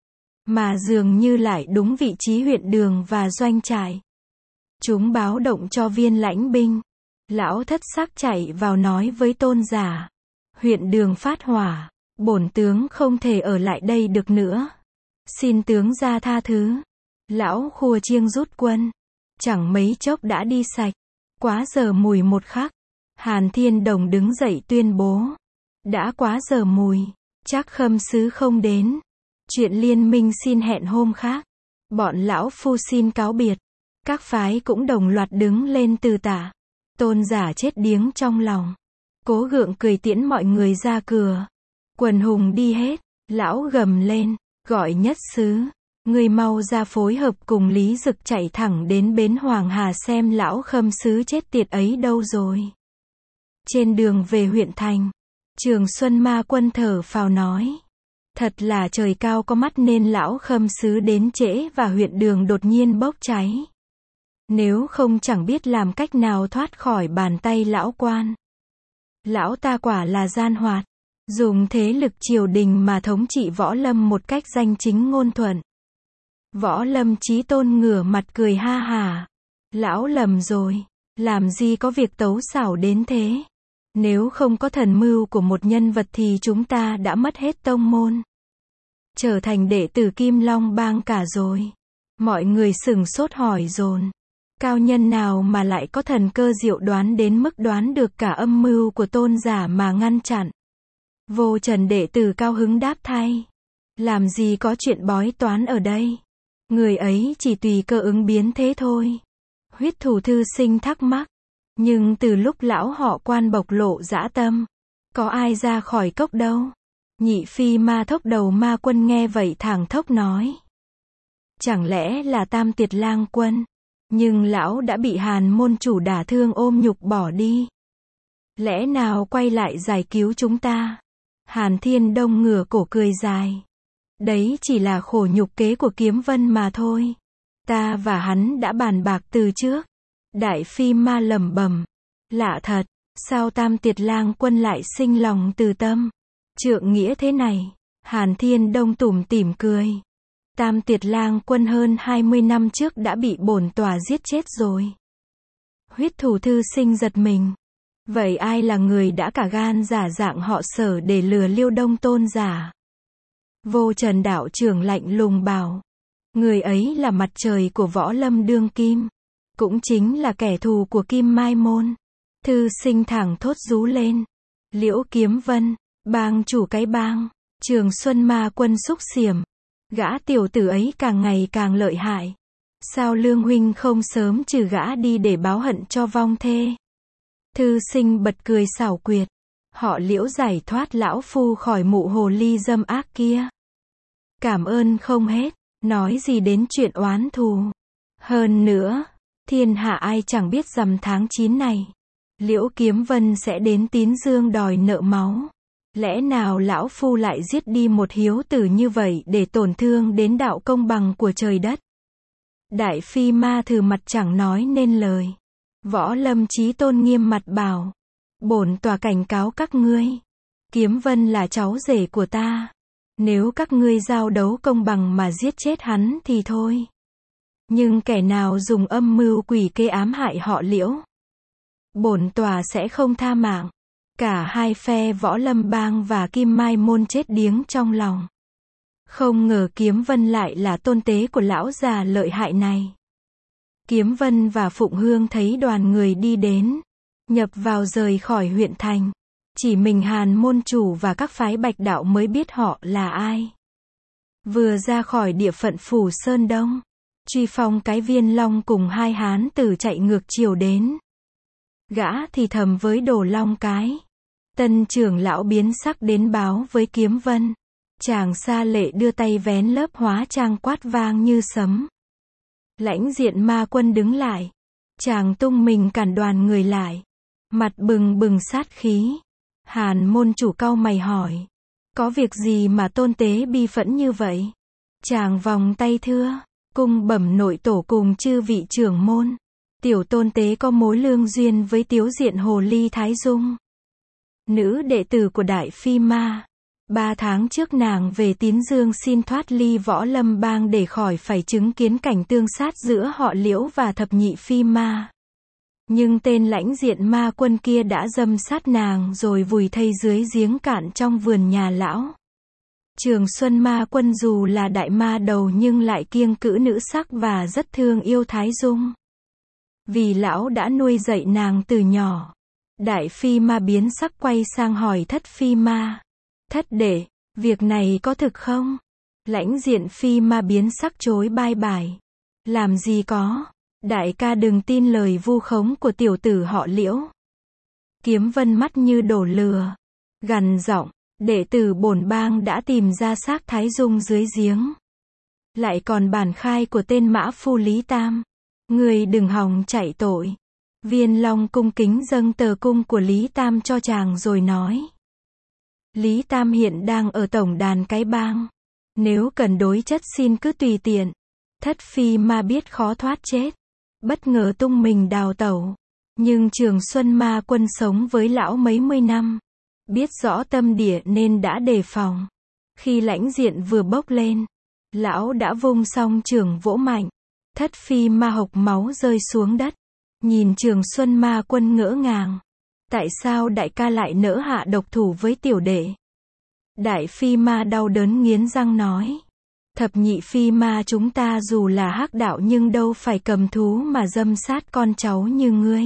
Mà dường như lại đúng vị trí huyện Đường và doanh trại. Chúng báo động cho viên lãnh binh. Lão thất sắc chạy vào nói với Tôn giả. Huyện Đường phát hỏa. Bổn tướng không thể ở lại đây được nữa. Xin tướng ra tha thứ. Lão khua chiêng rút quân. Chẳng mấy chốc đã đi sạch. Quá giờ mùi một khắc. Hàn Thiên Đồng đứng dậy tuyên bố. Đã quá giờ mùi. Chắc Khâm sứ không đến. Chuyện liên minh xin hẹn hôm khác. Bọn lão phu xin cáo biệt. Các phái cũng đồng loạt đứng lên từ tả. Tôn giả chết điếng trong lòng. Cố gượng cười tiễn mọi người ra cửa. Quần hùng đi hết. Lão gầm lên. Gọi Nhất sứ. Người mau ra phối hợp cùng Lý Dực chạy thẳng đến bến Hoàng Hà xem lão Khâm sứ chết tiệt ấy đâu rồi. Trên đường về huyện thành, Trường Xuân Ma Quân thở phào nói. Thật là trời cao có mắt nên lão Khâm sứ đến trễ và huyện Đường đột nhiên bốc cháy. Nếu không chẳng biết làm cách nào thoát khỏi bàn tay lão quan. Lão ta quả là gian hoạt, dùng thế lực triều đình mà thống trị Võ Lâm một cách danh chính ngôn thuận. Võ Lâm Chí Tôn ngửa mặt cười ha hả. Lão lầm rồi, làm gì có việc tấu xảo đến thế. Nếu không có thần mưu của một nhân vật thì chúng ta đã mất hết tông môn. Trở thành đệ tử Kim Long Bang cả rồi. Mọi người sửng sốt hỏi dồn. Cao nhân nào mà lại có thần cơ diệu đoán đến mức đoán được cả âm mưu của tôn giả mà ngăn chặn. Vô Trần đệ tử cao hứng đáp thay. Làm gì có chuyện bói toán ở đây. Người ấy chỉ tùy cơ ứng biến thế thôi. Huyết Thủ thư sinh thắc mắc. Nhưng từ lúc lão họ Quan bộc lộ dã tâm, có ai ra khỏi cốc đâu. Nhị phi ma thốc đầu ma quân nghe vậy thẳng thốc nói. Chẳng lẽ là Tam Tiệt Lang Quân. Nhưng lão đã bị Hàn môn chủ đả thương ôm nhục bỏ đi. Lẽ nào quay lại giải cứu chúng ta? Hàn Thiên Đông ngửa cổ cười dài. Đấy chỉ là khổ nhục kế của Kiếm Vân mà thôi. Ta và hắn đã bàn bạc từ trước. Đại phi ma lẩm bẩm. Lạ thật, sao Tam Tiệt Lang Quân lại sinh lòng từ tâm? Trượng nghĩa thế này. Hàn Thiên Đông tủm tỉm cười. Tam Tiệt Lang Quân hơn hai mươi năm trước đã bị bổn tòa giết chết rồi. Huyết Thủ thư sinh giật mình. Vậy ai là người đã cả gan giả dạng họ Sở để lừa Liêu Đông Tôn giả? Vô Trần đạo trưởng lạnh lùng bảo. Người ấy là mặt trời của Võ Lâm đương kim. Cũng chính là kẻ thù của Kim Mai Môn. Thư sinh thẳng thốt rú lên. Liễu Kiếm Vân, bang chủ cái bang. Trường Xuân Ma Quân xúc xiểm. Gã tiểu tử ấy càng ngày càng lợi hại. Sao Lương huynh không sớm trừ gã đi để báo hận cho vong thê? Thư sinh bật cười xảo quyệt. Họ Liễu giải thoát lão phu khỏi mụ hồ ly dâm ác kia. Cảm ơn không hết. Nói gì đến chuyện oán thù. Hơn nữa, thiên hạ ai chẳng biết rằm tháng chín này. Liễu Kiếm Vân sẽ đến Tín Dương đòi nợ máu. Lẽ nào lão phu lại giết đi một hiếu tử như vậy để tổn thương đến đạo công bằng của trời đất? Đại phi ma thừ mặt chẳng nói nên lời. Võ Lâm Chí Tôn nghiêm mặt bảo. Bổn tòa cảnh cáo các ngươi. Kiếm Vân là cháu rể của ta. Nếu các ngươi giao đấu công bằng mà giết chết hắn thì thôi. Nhưng kẻ nào dùng âm mưu quỷ kế ám hại họ Liễu, bổn tòa sẽ không tha mạng. Cả hai phe Võ Lâm Bang và Kim Mai Môn chết điếng trong lòng. Không ngờ Kiếm Vân lại là tôn tế của lão già lợi hại này. Kiếm Vân và Phụng Hương thấy đoàn người đi đến, nhập vào rời khỏi huyện thành. Chỉ mình Hàn môn chủ và các phái Bạch đạo mới biết họ là ai. Vừa ra khỏi địa phận Phủ Sơn Đông, truy phong cái Viên Long cùng hai hán tử chạy ngược chiều đến. Gã thì thầm với Đồ Long cái. Tân trưởng lão biến sắc đến báo với Kiếm Vân. Chàng xa lệ đưa tay vén lớp hóa trang quát vang như sấm. Lãnh Diện Ma Quân đứng lại. Chàng tung mình cản đoàn người lại. Mặt bừng bừng sát khí. Hàn môn chủ cau mày hỏi. Có việc gì mà tôn tế bi phẫn như vậy? Chàng vòng tay thưa. Cung bẩm nội tổ cùng chư vị trưởng môn. Tiểu tôn tế có mối lương duyên với tiếu diện hồ ly Thái Dung. Nữ đệ tử của Đại Phi Ma. Ba tháng trước nàng về Tín Dương xin thoát ly Võ Lâm Bang để khỏi phải chứng kiến cảnh tương sát giữa họ Liễu và thập nhị Phi Ma. Nhưng tên Lãnh Diện Ma Quân kia đã dâm sát nàng rồi vùi thây dưới giếng cạn trong vườn nhà lão. Trường Xuân Ma Quân dù là đại ma đầu nhưng lại kiêng cữ nữ sắc và rất thương yêu Thái Dung. Vì lão đã nuôi dạy nàng từ nhỏ. Đại Phi Ma biến sắc quay sang hỏi Thất Phi Ma. Thất đệ, việc này có thực không? Lãnh Diện Phi Ma biến sắc chối bai bài. Làm gì có, đại ca đừng tin lời vu khống của tiểu tử họ Liễu. Kiếm Vân mắt như đổ lừa. Gằn giọng, đệ tử bổn bang đã tìm ra xác Thái Dung dưới giếng. Lại còn bản khai của tên mã phu Lý Tam. Người đừng hòng chạy tội. Viên Long cung kính dâng tờ cung của Lý Tam cho chàng rồi nói. Lý Tam hiện đang ở tổng đàn cái bang. Nếu cần đối chất xin cứ tùy tiện. Thất Phi Ma biết khó thoát chết. Bất ngờ tung mình đào tẩu. Nhưng Trường Xuân Ma Quân sống với lão mấy mươi năm. Biết rõ tâm địa nên đã đề phòng. Khi Lãnh Diện vừa bốc lên. Lão đã vung song trường vỗ mạnh. Thất Phi Ma hộc máu rơi xuống đất. Nhìn Trường Xuân Ma Quân ngỡ ngàng. Tại sao đại ca lại nỡ hạ độc thủ với tiểu đệ? Đại Phi Ma đau đớn nghiến răng nói. Thập nhị Phi Ma chúng ta dù là hắc đạo nhưng đâu phải cầm thú mà dâm sát con cháu như ngươi.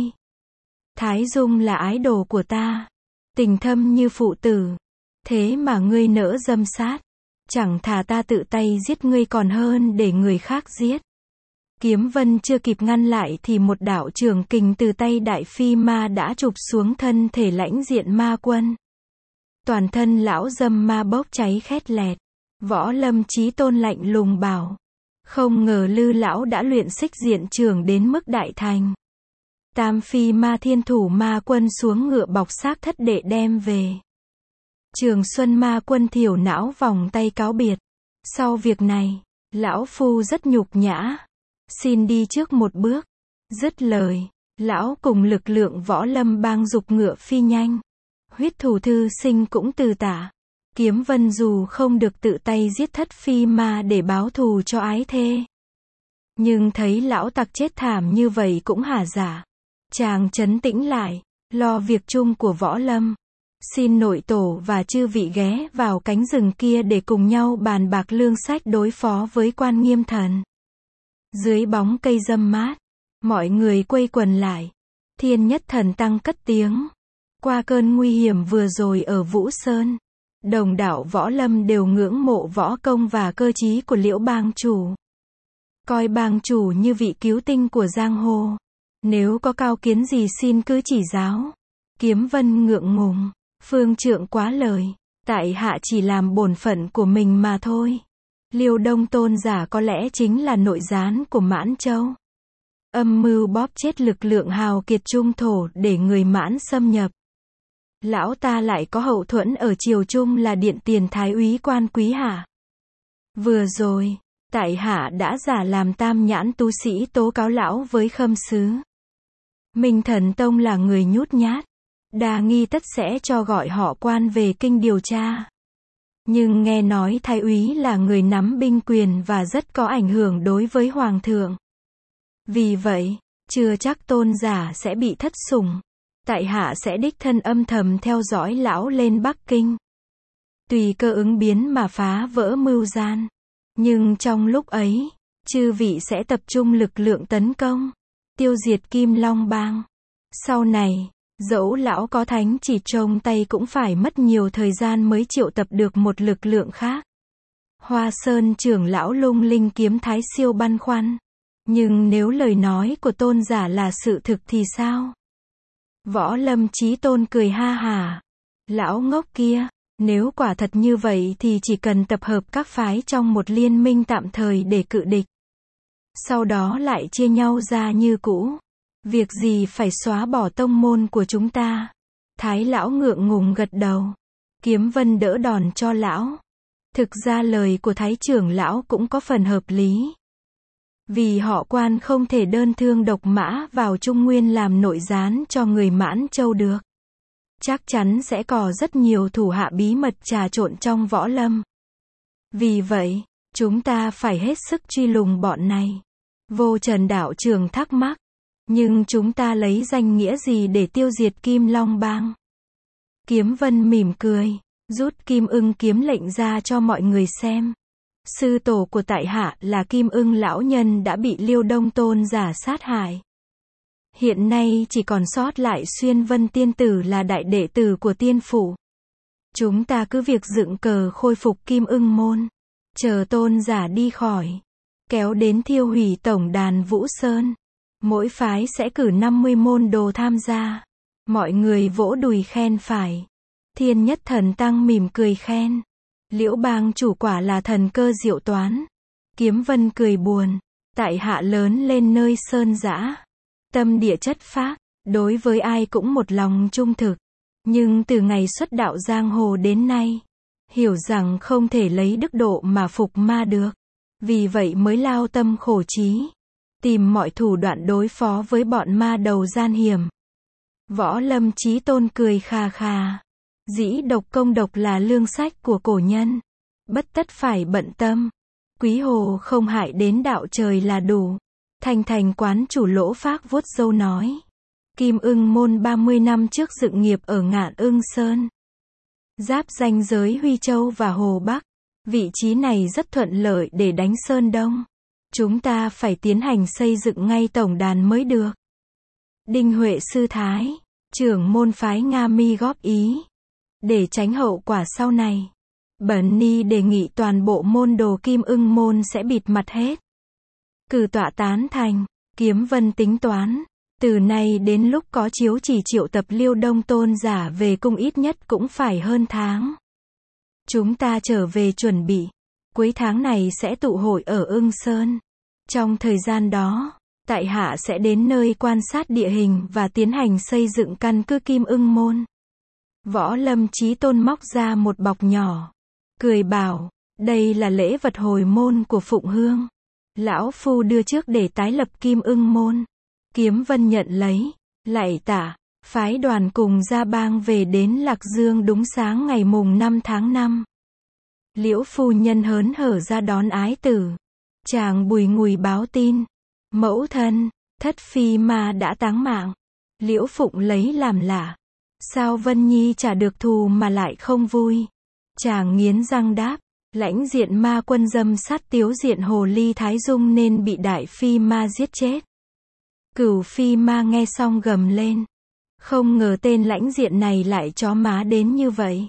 Thái Dung là ái đồ của ta. Tình thâm như phụ tử. Thế mà ngươi nỡ dâm sát. Chẳng thà ta tự tay giết ngươi còn hơn để người khác giết. Kiếm Vân chưa kịp ngăn lại thì một đạo trường kình từ tay Đại Phi Ma đã chụp xuống thân thể Lãnh Diện Ma Quân. Toàn thân lão dâm ma bốc cháy khét lẹt. Võ Lâm Chí Tôn lạnh lùng bảo. Không ngờ Lư lão đã luyện xích diện trường đến mức đại thành. Tam Phi Ma Thiên Thủ Ma Quân xuống ngựa bọc xác thất đệ đem về. Trường Xuân Ma Quân thiểu não vòng tay cáo biệt. Sau việc này, lão phu rất nhục nhã. Xin đi trước một bước. Dứt lời, lão cùng lực lượng Võ Lâm Bang dục ngựa phi nhanh. Huyết Thủ thư sinh cũng từ tả. Kiếm Vân dù không được tự tay giết Thất Phi Ma để báo thù cho ái thê. Nhưng thấy lão tặc chết thảm như vậy cũng hả dạ. Chàng trấn tĩnh lại, lo việc chung của Võ Lâm. Xin nội tổ và chư vị ghé vào cánh rừng kia để cùng nhau bàn bạc lương sách đối phó với Quan Nghiêm Thần. Dưới bóng cây râm mát, mọi người quây quần lại. Thiên Nhất Thần Tăng cất tiếng. Qua cơn nguy hiểm vừa rồi ở Vũ Sơn, đồng đạo Võ Lâm đều ngưỡng mộ võ công và cơ trí của Liễu bang chủ. Coi bang chủ như vị cứu tinh của giang hồ. Nếu có cao kiến gì xin cứ chỉ giáo. Kiếm Vân ngượng ngùng. Phương trượng quá lời. Tại hạ chỉ làm bổn phận của mình mà thôi. Liêu Đông Tôn giả có lẽ chính là nội gián của Mãn Châu. Âm mưu bóp chết lực lượng hào kiệt trung thổ để người Mãn xâm nhập. Lão ta lại có hậu thuẫn ở triều trung là điện tiền thái úy Quan Quý Hạ. Vừa rồi, tại hạ đã giả làm tam nhãn tu sĩ tố cáo lão với Khâm sứ. Minh Thần Tông là người nhút nhát. Đa nghi tất sẽ cho gọi họ Quan về kinh điều tra. Nhưng nghe nói thái úy là người nắm binh quyền và rất có ảnh hưởng đối với hoàng thượng. Vì vậy, chưa chắc tôn giả sẽ bị thất sủng. Tại hạ sẽ đích thân âm thầm theo dõi lão lên Bắc Kinh. Tùy cơ ứng biến mà phá vỡ mưu gian. Nhưng trong lúc ấy, chư vị sẽ tập trung lực lượng tấn công, tiêu diệt Kim Long Bang. Sau này, dẫu lão có thánh chỉ trông tay cũng phải mất nhiều thời gian mới triệu tập được một lực lượng khác. Hoa Sơn trưởng lão Lung Linh Kiếm Thái siêu băn khoăn. Nhưng nếu lời nói của tôn giả là sự thực thì sao? Võ Lâm Chí Tôn cười ha hả. Lão ngốc kia, nếu quả thật như vậy thì chỉ cần tập hợp các phái trong một liên minh tạm thời để cự địch. Sau đó lại chia nhau ra như cũ. Việc gì phải xóa bỏ tông môn của chúng ta? Thái lão ngượng ngùng gật đầu. Kiếm Vân đỡ đòn cho lão. Thực ra lời của Thái trưởng lão cũng có phần hợp lý. Vì họ Quan không thể đơn thương độc mã vào Trung Nguyên làm nội gián cho người Mãn Châu được. Chắc chắn sẽ có rất nhiều thủ hạ bí mật trà trộn trong võ lâm. Vì vậy, chúng ta phải hết sức truy lùng bọn này. Vô Trần đạo trưởng thắc mắc. Nhưng chúng ta lấy danh nghĩa gì để tiêu diệt Kim Long Bang? Kiếm Vân mỉm cười, rút Kim Ưng kiếm lệnh ra cho mọi người xem. Sư tổ của tại hạ là Kim Ưng lão nhân đã bị Liêu Đông Tôn giả sát hại. Hiện nay chỉ còn sót lại Xuyên Vân tiên tử là đại đệ tử của tiên phủ. Chúng ta cứ việc dựng cờ khôi phục Kim Ưng môn. Chờ tôn giả đi khỏi. Kéo đến thiêu hủy tổng đàn Vũ Sơn. Mỗi phái sẽ cử năm mươi môn đồ tham gia. Mọi người vỗ đùi khen phải. Thiên Nhất Thần Tăng mỉm cười khen. Liễu Bang chủ quả là thần cơ diệu toán. Kiếm Vân cười buồn. Tại hạ lớn lên nơi sơn dã. Tâm địa chất phác. Đối với ai cũng một lòng trung thực. Nhưng từ ngày xuất đạo giang hồ đến nay. Hiểu rằng không thể lấy đức độ mà phục ma được. Vì vậy mới lao tâm khổ trí. Tìm mọi thủ đoạn đối phó với bọn ma đầu gian hiểm. Võ Lâm Chí Tôn cười khà khà. Dĩ độc công độc là lương sách của cổ nhân. Bất tất phải bận tâm. Quý hồ không hại đến đạo trời là đủ. Thành thành quán chủ Lỗ Phác vuốt râu nói. Kim Ưng môn ba mươi năm trước dựng nghiệp ở Ngạn Ưng Sơn. Giáp ranh giới Huy Châu và Hồ Bắc. Vị trí này rất thuận lợi để đánh Sơn Đông. Chúng ta phải tiến hành xây dựng ngay tổng đàn mới được. Đinh Huệ Sư Thái, trưởng môn phái Nga Mi góp ý. Để tránh hậu quả sau này. Bẩn Ni đề nghị toàn bộ môn đồ Kim Ưng môn sẽ bịt mặt hết. Cử tọa tán thành. Kiếm Vân tính toán. Từ nay đến lúc có chiếu chỉ triệu tập Liêu Đông Tôn giả về cung ít nhất cũng phải hơn tháng. Chúng ta trở về chuẩn bị. Cuối tháng này sẽ tụ hội ở Ưng Sơn. Trong thời gian đó, tại hạ sẽ đến nơi quan sát địa hình và tiến hành xây dựng căn cứ Kim Ưng môn. Võ Lâm Chí Tôn móc ra một bọc nhỏ. Cười bảo, đây là lễ vật hồi môn của Phụng Hương. Lão Phu đưa trước để tái lập Kim Ưng môn. Kiếm Vân nhận lấy, lạy tạ, phái đoàn cùng Gia Bang về đến Lạc Dương đúng sáng ngày mùng năm tháng năm. Liễu phu nhân hớn hở ra đón ái tử. Chàng bùi ngùi báo tin. Mẫu thân, thất phi ma đã táng mạng. Liễu Phụng lấy làm lạ. Sao Vân Nhi trả được thù mà lại không vui? Chàng nghiến răng đáp. Lãnh diện ma quân dâm sát tiếu diện hồ ly Thái Dung nên bị đại phi ma giết chết. Cửu phi ma nghe xong gầm lên. Không ngờ tên lãnh diện này lại chó má đến như vậy.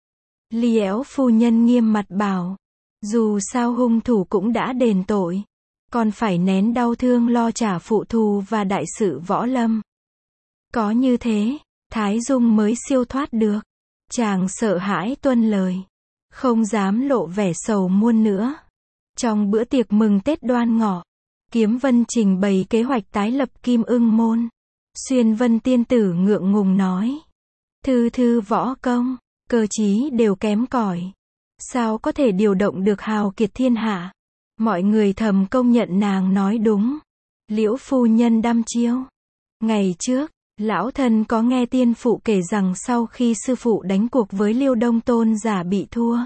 Liễu phu nhân nghiêm mặt bảo. Dù sao hung thủ cũng đã đền tội. Còn phải nén đau thương lo trả phụ thù và đại sự võ lâm. Có như thế, Thái Dung mới siêu thoát được. Chàng sợ hãi tuân lời. Không dám lộ vẻ sầu muôn nữa. Trong bữa tiệc mừng Tết Đoan Ngọ, Kiếm Vân trình bày kế hoạch tái lập Kim Ưng môn. Xuyên Vân tiên tử ngượng ngùng nói. Thư thư võ công, cơ trí đều kém cỏi. Sao có thể điều động được hào kiệt thiên hạ? Mọi người thầm công nhận nàng nói đúng. Liễu phu nhân đăm chiêu. Ngày trước, lão thân có nghe tiên phụ kể rằng sau khi sư phụ đánh cuộc với Liêu Đông Tôn giả bị thua.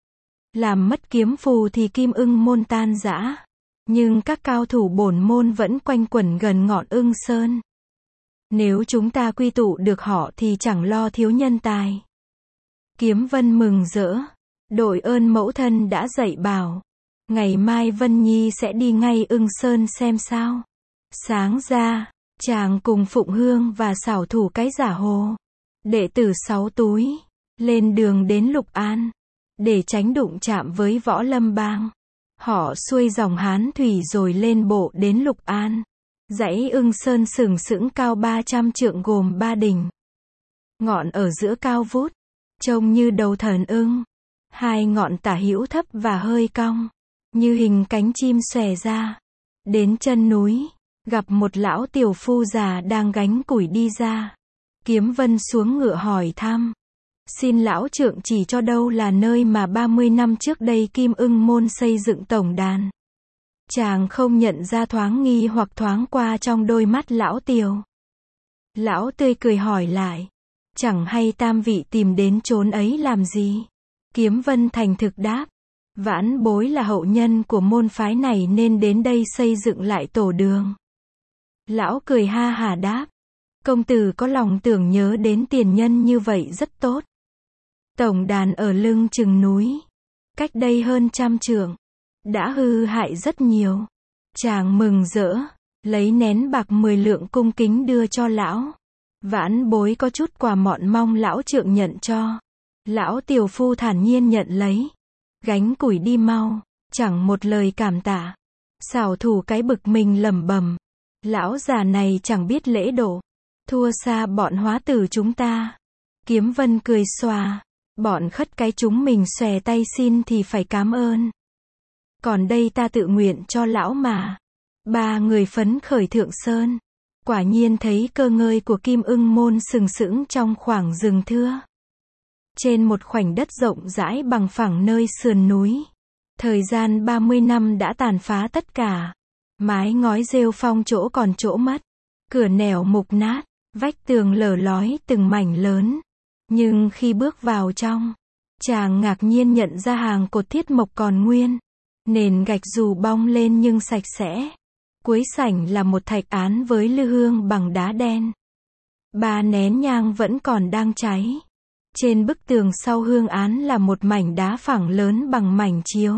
Làm mất kiếm phù thì Kim Ưng môn tan rã. Nhưng các cao thủ bổn môn vẫn quanh quẩn gần ngọn Ưng Sơn. Nếu chúng ta quy tụ được họ thì chẳng lo thiếu nhân tài. Kiếm Vân mừng rỡ. Đội ơn mẫu thân đã dạy bảo. Ngày mai Vân Nhi sẽ đi ngay Ưng Sơn xem sao. Sáng ra, chàng cùng Phụng Hương và xảo thủ cái giả hồ. Đệ tử sáu túi. Lên đường đến Lục An. Để tránh đụng chạm với Võ Lâm Bang. Họ xuôi dòng Hán Thủy rồi lên bộ đến Lục An. Dãy Ưng Sơn sừng sững cao ba trăm trượng gồm ba đỉnh. Ngọn ở giữa cao vút, trông như đầu thần ưng. Hai ngọn tả hữu thấp và hơi cong, như hình cánh chim xòe ra. Đến chân núi, gặp một lão tiểu phu già đang gánh củi đi ra. Kiếm Vân xuống ngựa hỏi thăm. Xin lão trượng chỉ cho đâu là nơi mà ba mươi năm trước đây Kim Ưng Môn xây dựng tổng đàn. Chàng không nhận ra thoáng nghi hoặc thoáng qua trong đôi mắt lão Tiều. Lão tươi cười hỏi lại. Chẳng hay tam vị tìm đến chốn ấy làm gì? Kiếm Vân thành thực đáp. Vãn bối là hậu nhân của môn phái này nên đến đây xây dựng lại tổ đường. Lão cười ha hả đáp. Công tử có lòng tưởng nhớ đến tiền nhân như vậy rất tốt. Tổng đàn ở lưng chừng núi, cách đây hơn trăm trượng, đã hư hại rất nhiều. Chàng mừng rỡ, lấy nén bạc mười lượng cung kính đưa cho lão. Vãn bối có chút quà mọn mong lão trượng nhận cho. Lão tiểu phu thản nhiên nhận lấy. Gánh củi đi mau, chẳng một lời cảm tạ. Xảo thủ cái bực mình lẩm bẩm. Lão già này chẳng biết lễ độ, thua xa bọn hóa tử chúng ta. Kiếm Vân cười xòa. Bọn khất cái chúng mình xòe tay xin thì phải cám ơn. Còn đây ta tự nguyện cho lão mà. Ba người phấn khởi Thượng Sơn. Quả nhiên thấy cơ ngơi của Kim Ưng Môn sừng sững trong khoảng rừng thưa. Trên một khoảnh đất rộng rãi bằng phẳng nơi sườn núi. Thời gian ba mươi năm đã tàn phá tất cả. Mái ngói rêu phong chỗ còn chỗ mất. Cửa nẻo mục nát. Vách tường lở lói từng mảnh lớn. Nhưng khi bước vào trong, chàng ngạc nhiên nhận ra hàng cột thiết mộc còn nguyên. Nền gạch dù bong lên nhưng sạch sẽ. Cuối sảnh là một thạch án với lư hương bằng đá đen. Ba nén nhang vẫn còn đang cháy. Trên bức tường sau hương án là một mảnh đá phẳng lớn bằng mảnh chiếu.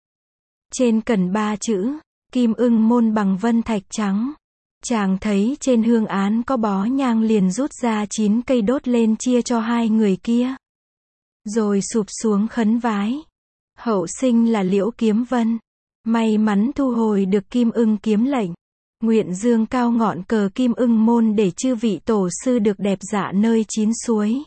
Trên cần ba chữ, Kim Ưng Môn bằng vân thạch trắng. Chàng thấy trên hương án có bó nhang liền rút ra chín cây đốt lên chia cho hai người kia. Rồi sụp xuống khấn vái. Hậu sinh là Liễu Kiếm Vân. May mắn thu hồi được Kim Ưng kiếm lệnh. Nguyện dương cao ngọn cờ Kim Ưng Môn để chư vị tổ sư được đẹp dạ nơi chín suối.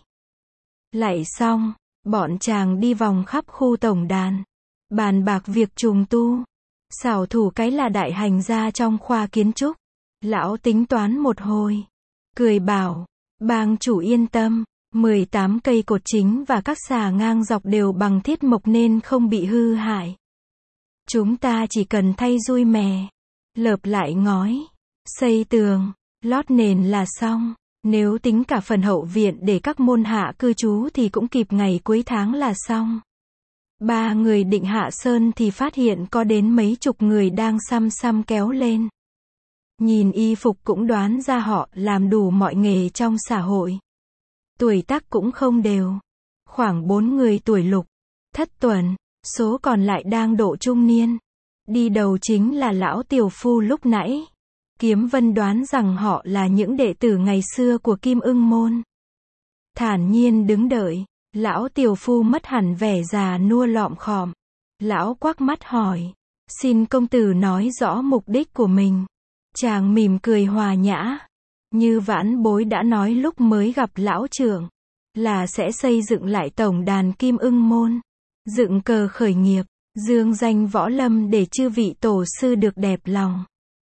Lạy xong, bọn chàng đi vòng khắp khu tổng đàn. Bàn bạc việc trùng tu. Xảo thủ cái là đại hành gia trong khoa kiến trúc. Lão tính toán một hồi. Cười bảo, bang chủ yên tâm, mười tám cây cột chính và các xà ngang dọc đều bằng thiết mộc nên không bị hư hại. Chúng ta chỉ cần thay dui mè, lợp lại ngói, xây tường, lót nền là xong. Nếu tính cả phần hậu viện để các môn hạ cư trú thì cũng kịp ngày cuối tháng là xong. Ba người định hạ sơn thì phát hiện có đến mấy chục người đang xăm xăm kéo lên. Nhìn y phục cũng đoán ra họ làm đủ mọi nghề trong xã hội. Tuổi tác cũng không đều. Khoảng bốn người tuổi lục, thất tuần, số còn lại đang độ trung niên. Đi đầu chính là lão tiểu phu lúc nãy. Kiếm Vân đoán rằng họ là những đệ tử ngày xưa của Kim Ưng Môn. Thản nhiên đứng đợi, lão tiểu phu mất hẳn vẻ già nua lọm khòm. Lão quắc mắt hỏi, xin công tử nói rõ mục đích của mình. Chàng mỉm cười hòa nhã. Như vãn bối đã nói lúc mới gặp lão trưởng, là sẽ xây dựng lại tổng đàn Kim Ưng Môn. Dựng cờ khởi nghiệp, dương danh võ lâm để chư vị tổ sư được đẹp lòng.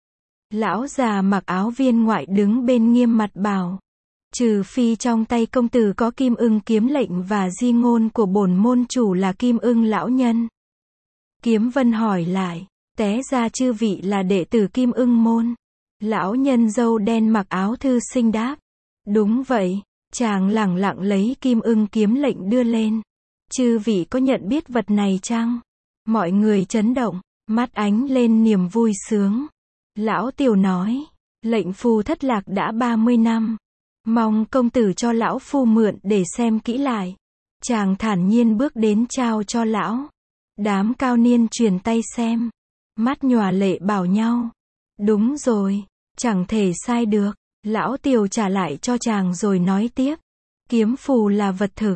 Lão già mặc áo viên ngoại đứng bên nghiêm mặt bảo. Trừ phi trong tay công tử có Kim Ưng kiếm lệnh và di ngôn của bổn môn chủ là Kim Ưng lão nhân. Kiếm Vân hỏi lại, té ra chư vị là đệ tử Kim Ưng Môn. Lão nhân râu đen mặc áo thư sinh đáp. Đúng vậy. Chàng lẳng lặng lấy Kim Ưng kiếm lệnh đưa lên. Chư vị có nhận biết vật này chăng? Mọi người chấn động, mắt ánh lên niềm vui sướng. Lão tiểu nói, lệnh phù thất lạc đã ba mươi năm. Mong công tử cho lão phu mượn để xem kỹ lại. Chàng thản nhiên bước đến trao cho lão. Đám cao niên truyền tay xem. Mắt nhòa lệ bảo nhau. Đúng rồi, chẳng thể sai được. Lão tiểu trả lại cho chàng rồi nói tiếp. Kiếm phù là vật thực.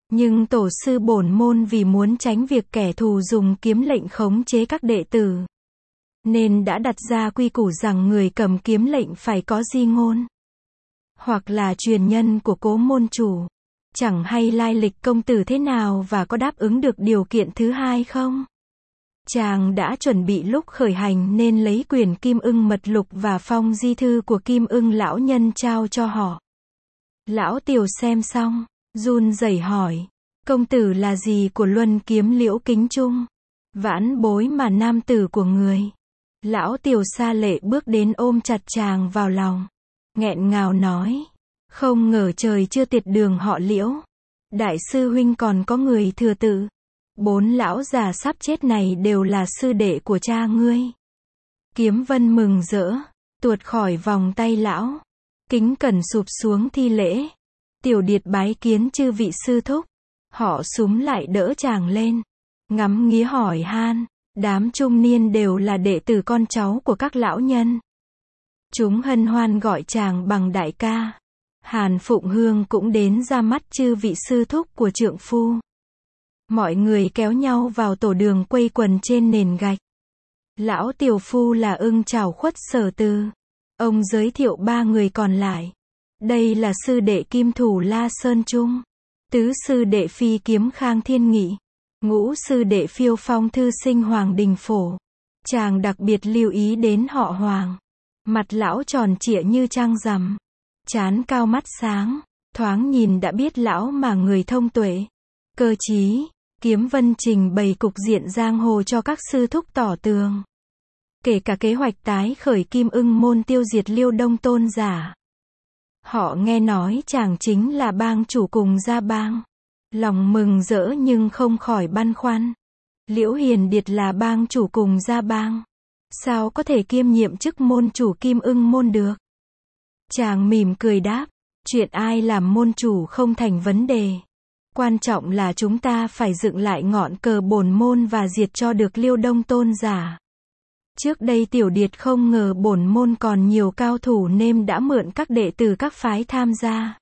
Nhưng tổ sư bổn môn vì muốn tránh việc kẻ thù dùng kiếm lệnh khống chế các đệ tử, nên đã đặt ra quy củ rằng người cầm kiếm lệnh phải có di ngôn, hoặc là truyền nhân của cố môn chủ. Chẳng hay lai lịch công tử thế nào và có đáp ứng được điều kiện thứ hai không? Chàng đã chuẩn bị lúc khởi hành nên lấy quyển Kim Ưng Mật Lục và phong di thư của Kim Ưng lão nhân trao cho họ. Lão Tiều xem xong, run rẩy hỏi, công tử là gì của Luân Kiếm Liễu Kính Trung? Vãn bối mà nam tử của người. Lão Tiều sa lệ bước đến ôm chặt chàng vào lòng, nghẹn ngào nói, không ngờ trời chưa tiệt đường họ Liễu. Đại sư huynh còn có người thừa tự. Bốn lão già sắp chết này đều là sư đệ của cha ngươi. Kiếm Vân mừng rỡ, tuột khỏi vòng tay lão, kính cẩn sụp xuống thi lễ. Tiểu Điệt bái kiến chư vị sư thúc. Họ súm lại đỡ chàng lên, ngắm nghía hỏi han. Đám trung niên đều là đệ tử con cháu của các lão nhân. Chúng hân hoan gọi chàng bằng đại ca. Hàn Phụng Hương cũng đến ra mắt chư vị sư thúc của trượng phu. Mọi người kéo nhau vào tổ đường quây quần trên nền gạch. Lão tiểu phu là Ưng Trảo Khuất Sở Từ. Ông giới thiệu ba người còn lại. Đây là sư đệ Kim Thủ La Sơn Trung, tứ sư đệ Phi Kiếm Khang Thiên Nghị, ngũ sư đệ Phiêu Phong Thư Sinh Hoàng Đình Phổ. Chàng đặc biệt lưu ý đến họ Hoàng. Mặt lão tròn trịa như trăng rằm, trán cao mắt sáng, thoáng nhìn đã biết lão mà người thông tuệ, cơ trí. Kiếm Vân trình bày cục diện giang hồ cho các sư thúc tỏ tường, kể cả kế hoạch tái khởi Kim Ưng môn tiêu diệt Liêu Đông tôn giả. Họ nghe nói chàng chính là bang chủ cùng gia bang, lòng mừng rỡ nhưng không khỏi băn khoăn. Liễu Hiền Điệt là bang chủ cùng gia bang, sao có thể kiêm nhiệm chức môn chủ Kim Ưng môn được? Chàng mỉm cười đáp, chuyện ai làm môn chủ không thành vấn đề. Quan trọng là chúng ta phải dựng lại ngọn cờ bổn môn và diệt cho được Liêu Đông tôn giả. Trước đây Tiểu Điệt không ngờ bổn môn còn nhiều cao thủ nên đã mượn các đệ tử các phái tham gia.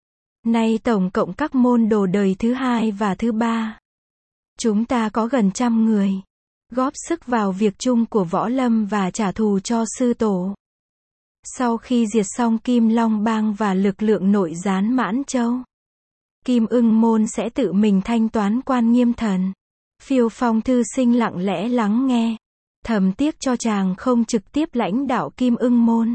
Nay tổng cộng các môn đồ đời thứ hai và thứ ba, chúng ta có gần trăm người, góp sức vào việc chung của võ lâm và trả thù cho sư tổ. Sau khi diệt xong Kim Long bang và lực lượng nội gián Mãn Châu, Kim Ưng môn sẽ tự mình thanh toán Quan Nghiêm Thần. Phiêu Phong Thư Sinh lặng lẽ lắng nghe, thầm tiếc cho chàng không trực tiếp lãnh đạo Kim Ưng môn.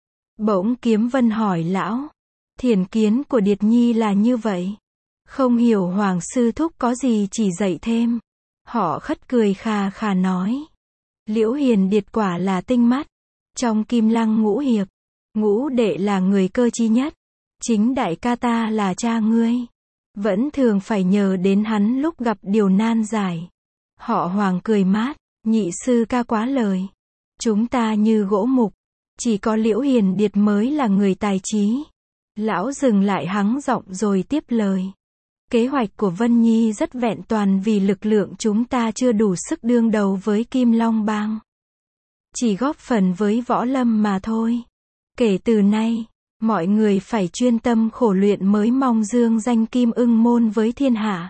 Bỗng Kiếm Vân hỏi lão, thiền kiến của Điệt Nhi là như vậy, không hiểu Hoàng sư thúc có gì chỉ dạy thêm. Họ khất cười khà khà nói, Liễu Hiền Điệt quả là tinh mắt. Trong Kim Lăng ngũ hiệp, ngũ đệ là người cơ trí nhất. Chính đại ca ta là cha ngươi, vẫn thường phải nhờ đến hắn lúc gặp điều nan giải. Họ Hoàng cười mát, nhị sư ca quá lời. Chúng ta như gỗ mục, chỉ có Liễu Hiền Điệt mới là người tài trí. Lão dừng lại hắng giọng rồi tiếp lời. Kế hoạch của Vân Nhi rất vẹn toàn vì lực lượng chúng ta chưa đủ sức đương đầu với Kim Long bang. Chỉ góp phần với võ lâm mà thôi. Kể từ nay, mọi người phải chuyên tâm khổ luyện mới mong dương danh Kim Ưng môn với thiên hạ.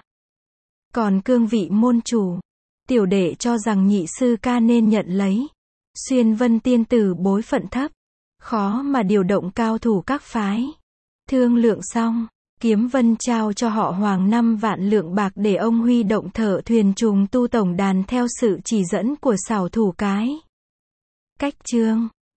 Còn cương vị môn chủ, tiểu đệ cho rằng nhị sư ca nên nhận lấy. Xuyên Vân tiên tử bối phận thấp, khó mà điều động cao thủ các phái. Thương lượng xong, Kiếm Vân trao cho họ Hoàng năm vạn lượng bạc để ông huy động thợ thuyền trùng tu tổng đàn theo sự chỉ dẫn của xảo thủ cái. Cách chương